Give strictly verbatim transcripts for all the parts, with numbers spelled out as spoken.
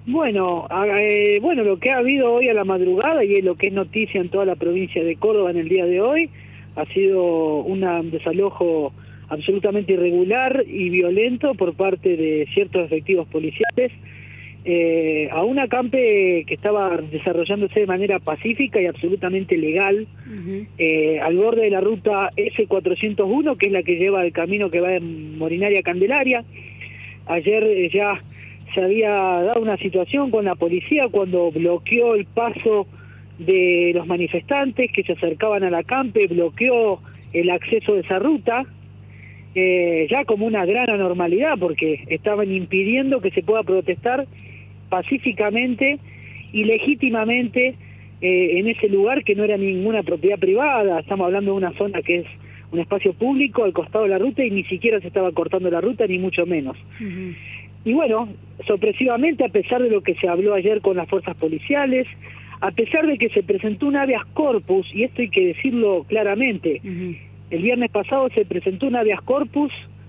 Bueno, eh, bueno, lo que ha habido hoy a la madrugada y es lo que es noticia en toda la provincia de Córdoba en el día de hoy, ha sido una, un desalojo absolutamente irregular y violento por parte de ciertos efectivos policiales eh, a un acampe que estaba desarrollándose de manera pacífica y absolutamente legal, uh-huh. eh, al borde de la ruta ese cuatrocientos uno, que es la que lleva el camino que va de Molinari a Candelaria. Ayer eh, ya se había dado una situación con la policía cuando bloqueó el paso de los manifestantes que se acercaban al acampe, bloqueó el acceso de esa ruta, eh, ya como una gran anormalidad, porque estaban impidiendo que se pueda protestar pacíficamente y legítimamente eh, en ese lugar que no era ninguna propiedad privada. Estamos hablando de una zona que es un espacio público al costado de la ruta y ni siquiera se estaba cortando la ruta, ni mucho menos. Uh-huh. Y bueno, sorpresivamente, a pesar de lo que se habló ayer con las fuerzas policiales, a pesar de que se presentó un habeas corpus, y esto hay que decirlo claramente, uh-huh. el viernes pasado se presentó un habeas corpus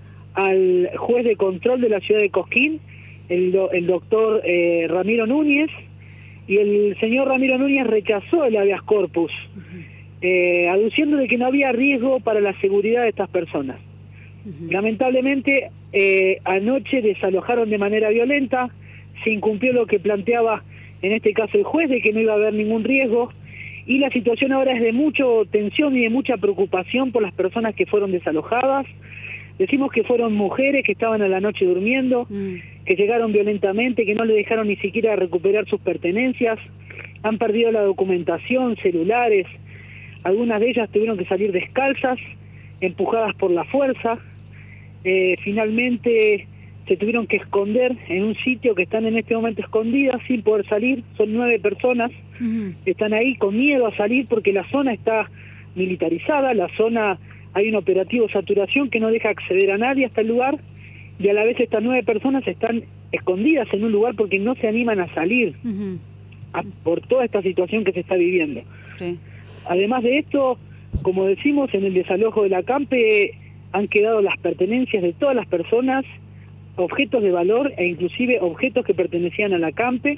al juez de control de la ciudad de Cosquín, el, do, el doctor eh, Ramiro Núñez, y el señor Ramiro Núñez rechazó el habeas corpus, uh-huh. eh, aduciendo de que no había riesgo para la seguridad de estas personas. Uh-huh. Lamentablemente, eh, anoche desalojaron de manera violenta, se incumplió lo que planteaba en este caso el juez, de que no iba a haber ningún riesgo, y la situación ahora es de mucha tensión y de mucha preocupación por las personas que fueron desalojadas. Decimos que fueron mujeres que estaban a la noche durmiendo, mm. que llegaron violentamente, que no le dejaron ni siquiera recuperar sus pertenencias, han perdido la documentación, celulares, algunas de ellas tuvieron que salir descalzas, empujadas por la fuerza, eh, finalmente se tuvieron que esconder en un sitio que están en este momento escondidas sin poder salir. Son nueve personas, uh-huh. están ahí con miedo a salir porque la zona está militarizada, la zona hay un operativo saturación que no deja acceder a nadie hasta el lugar, y a la vez estas nueve personas están escondidas en un lugar porque no se animan a salir uh-huh. a, por toda esta situación que se está viviendo. Sí. Además de esto, como decimos, en el desalojo del acampe han quedado las pertenencias de todas las personas, objetos de valor e inclusive objetos que pertenecían al acampe.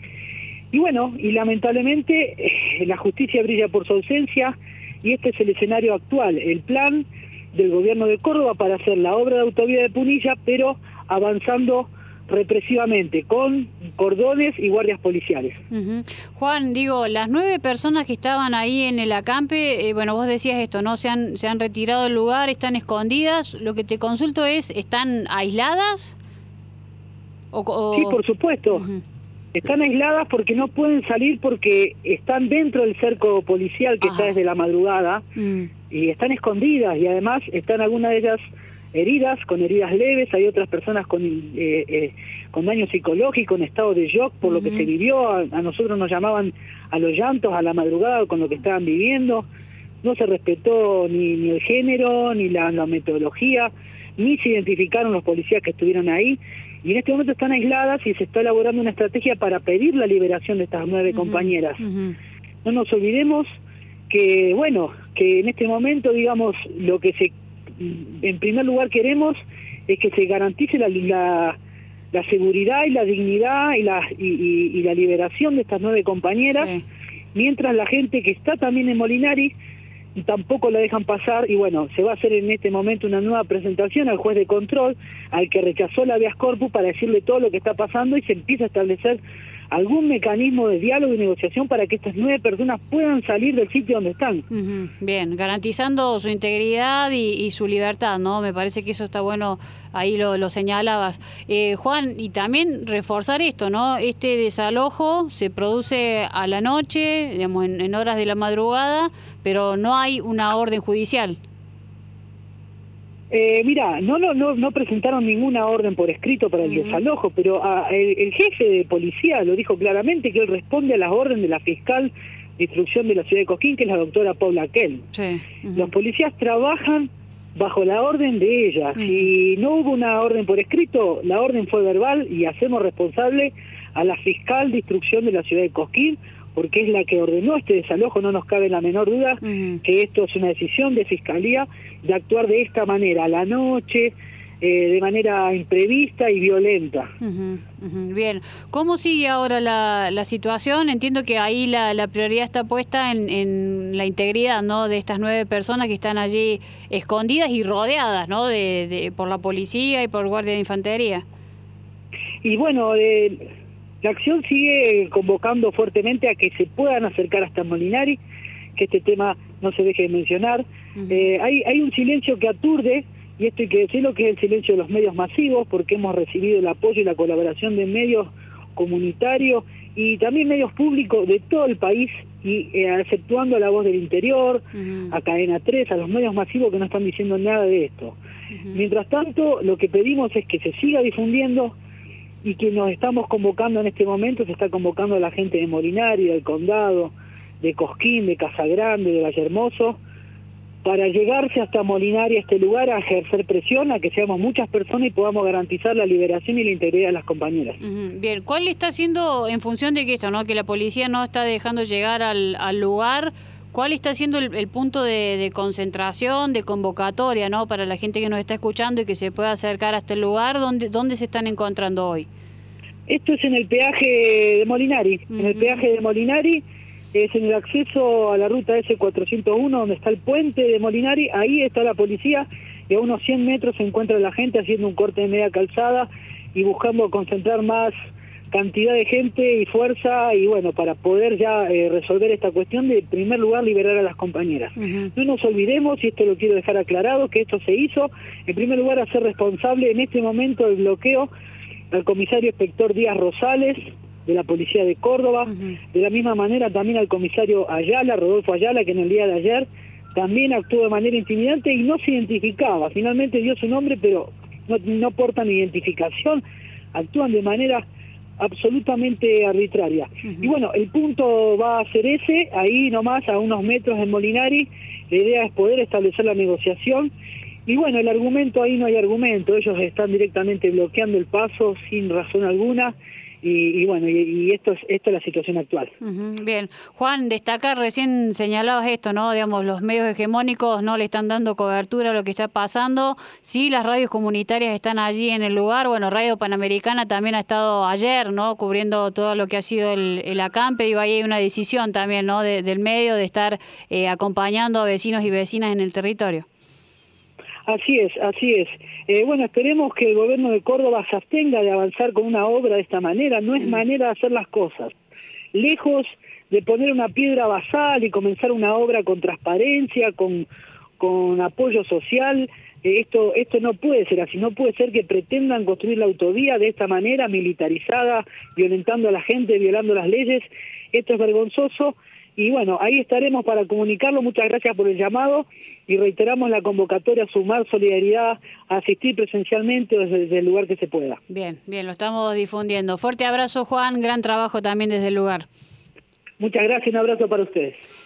Y bueno, y lamentablemente eh, la justicia brilla por su ausencia, y este es el escenario actual, el plan del gobierno de Córdoba para hacer la obra de autovía de Punilla, pero avanzando represivamente, con cordones y guardias policiales. Uh-huh. Juan, digo, las nueve personas que estaban ahí en el acampe, eh, bueno, vos decías esto, ¿no? Se han, se han retirado del lugar, están escondidas. Lo que te consulto es, ¿están aisladas? O, o... Sí, por supuesto. Uh-huh. Están aisladas porque no pueden salir porque están dentro del cerco policial que Ajá. está desde la madrugada, uh-huh. y están escondidas, y además están algunas de ellas heridas, con heridas leves, hay otras personas con eh, eh, con daño psicológico, en estado de shock por uh-huh. lo que se vivió. A, a nosotros nos llamaban a los llantos a la madrugada con lo que estaban viviendo. No se respetó ni, ni el género, ni la, la metodología, ni se identificaron los policías que estuvieron ahí, y en este momento están aisladas y se está elaborando una estrategia para pedir la liberación de estas nueve uh-huh. compañeras. Uh-huh. No nos olvidemos que, bueno, que en este momento, digamos, lo que se en primer lugar queremos es que se garantice la, la, la seguridad y la dignidad y la, y, y, y la liberación de estas nueve compañeras, sí. mientras la gente que está también en Molinari tampoco la dejan pasar. Y bueno, se va a hacer en este momento una nueva presentación al juez de control, al que rechazó la habeas corpus, para decirle todo lo que está pasando, y se empieza a establecer algún mecanismo de diálogo y negociación para que estas nueve personas puedan salir del sitio donde están. Uh-huh. Bien, garantizando su integridad y, y su libertad, ¿no? Me parece que eso está bueno, ahí lo, lo señalabas. Eh, Juan, y también reforzar esto, ¿no? Este desalojo se produce a la noche, digamos, en, en horas de la madrugada, pero no hay una orden judicial. Eh, mira, no, no, no, no presentaron ninguna orden por escrito para el uh-huh. desalojo, pero a, el, el jefe de policía lo dijo claramente, que él responde a las órdenes de la fiscal de instrucción de la ciudad de Cosquín, que es la doctora Paula Kell. Sí. Uh-huh. Los policías trabajan bajo la orden de ella. Uh-huh. Si no hubo una orden por escrito, la orden fue verbal, y hacemos responsable a la fiscal de instrucción de la ciudad de Cosquín, porque es la que ordenó este desalojo. No nos cabe la menor duda uh-huh. que esto es una decisión de fiscalía de actuar de esta manera, a la noche, eh, de manera imprevista y violenta. Uh-huh, uh-huh. Bien, ¿cómo sigue ahora la, la situación? Entiendo que ahí la, la prioridad está puesta en, en la integridad, ¿no?, de estas nueve personas que están allí escondidas y rodeadas, ¿no?, de, de, por la policía y por guardia de infantería. Y bueno, eh, la acción sigue convocando fuertemente a que se puedan acercar hasta Molinari, que este tema no se deje de mencionar. Uh-huh. eh, hay, hay un silencio que aturde, y esto hay que decirlo, que es el silencio de los medios masivos, porque hemos recibido el apoyo y la colaboración de medios comunitarios y también medios públicos de todo el país, y eh, exceptuando a La Voz del Interior, uh-huh. a Cadena tres, a los medios masivos que no están diciendo nada de esto. Uh-huh. Mientras tanto, lo que pedimos es que se siga difundiendo, y que nos estamos convocando en este momento, se está convocando a la gente de Molinari, del Condado, de Cosquín, de Casagrande, de Vallehermoso, para llegarse hasta Molinari, a este lugar, a ejercer presión, a que seamos muchas personas y podamos garantizar la liberación y la integridad de las compañeras. Uh-huh. Bien, ¿cuál está haciendo, en función de que esto, ¿no?, que la policía no está dejando llegar al, al lugar, cuál está siendo el, el punto de, de concentración, de convocatoria, ¿no?, para la gente que nos está escuchando y que se pueda acercar hasta el lugar? ¿Dónde, dónde se están encontrando hoy? Esto es en el peaje de Molinari, uh-huh. en el peaje de Molinari, es en el acceso a la ruta ese cuatrocientos uno, donde está el puente de Molinari. Ahí está la policía, y a unos cien metros se encuentra la gente haciendo un corte de media calzada y buscando concentrar más cantidad de gente y fuerza, y bueno, para poder ya eh, resolver esta cuestión de, en primer lugar, liberar a las compañeras. Uh-huh. No nos olvidemos, y esto lo quiero dejar aclarado, que esto se hizo, en primer lugar, a ser responsable en este momento del bloqueo al comisario inspector Díaz Rosales, de la Policía de Córdoba, uh-huh. de la misma manera también al comisario Ayala, Rodolfo Ayala, que en el día de ayer también actuó de manera intimidante y no se identificaba. Finalmente dio su nombre, pero no, no portan identificación, actúan de manera absolutamente arbitraria. Uh-huh. Y bueno, el punto va a ser ese, ahí nomás, a unos metros de Molinari. La idea es poder establecer la negociación. Y bueno, el argumento, ahí no hay argumento, ellos están directamente bloqueando el paso sin razón alguna. Y, y bueno, y, y esto es esta es la situación actual. Uh-huh. Bien, Juan, destacar, recién señalabas esto, ¿no? Digamos, los medios hegemónicos no le están dando cobertura a lo que está pasando. Sí, las radios comunitarias están allí en el lugar. Bueno, Radio Panamericana también ha estado ayer, ¿no?, cubriendo todo lo que ha sido el, el acampe. Y ahí hay una decisión también, ¿no?, de, del medio de estar eh, acompañando a vecinos y vecinas en el territorio. Así es, así es. Eh, bueno, esperemos que el gobierno de Córdoba se abstenga de avanzar con una obra de esta manera. No es manera de hacer las cosas. Lejos de poner una piedra basal y comenzar una obra con transparencia, con, con apoyo social, eh, esto, esto no puede ser así. No puede ser que pretendan construir la autovía de esta manera, militarizada, violentando a la gente, violando las leyes. Esto es vergonzoso. Y bueno, ahí estaremos para comunicarlo. Muchas gracias por el llamado y reiteramos la convocatoria a sumar solidaridad, a asistir presencialmente desde, desde el lugar que se pueda. Bien, bien, lo estamos difundiendo. Fuerte abrazo, Juan, gran trabajo también desde el lugar. Muchas gracias, un abrazo para ustedes.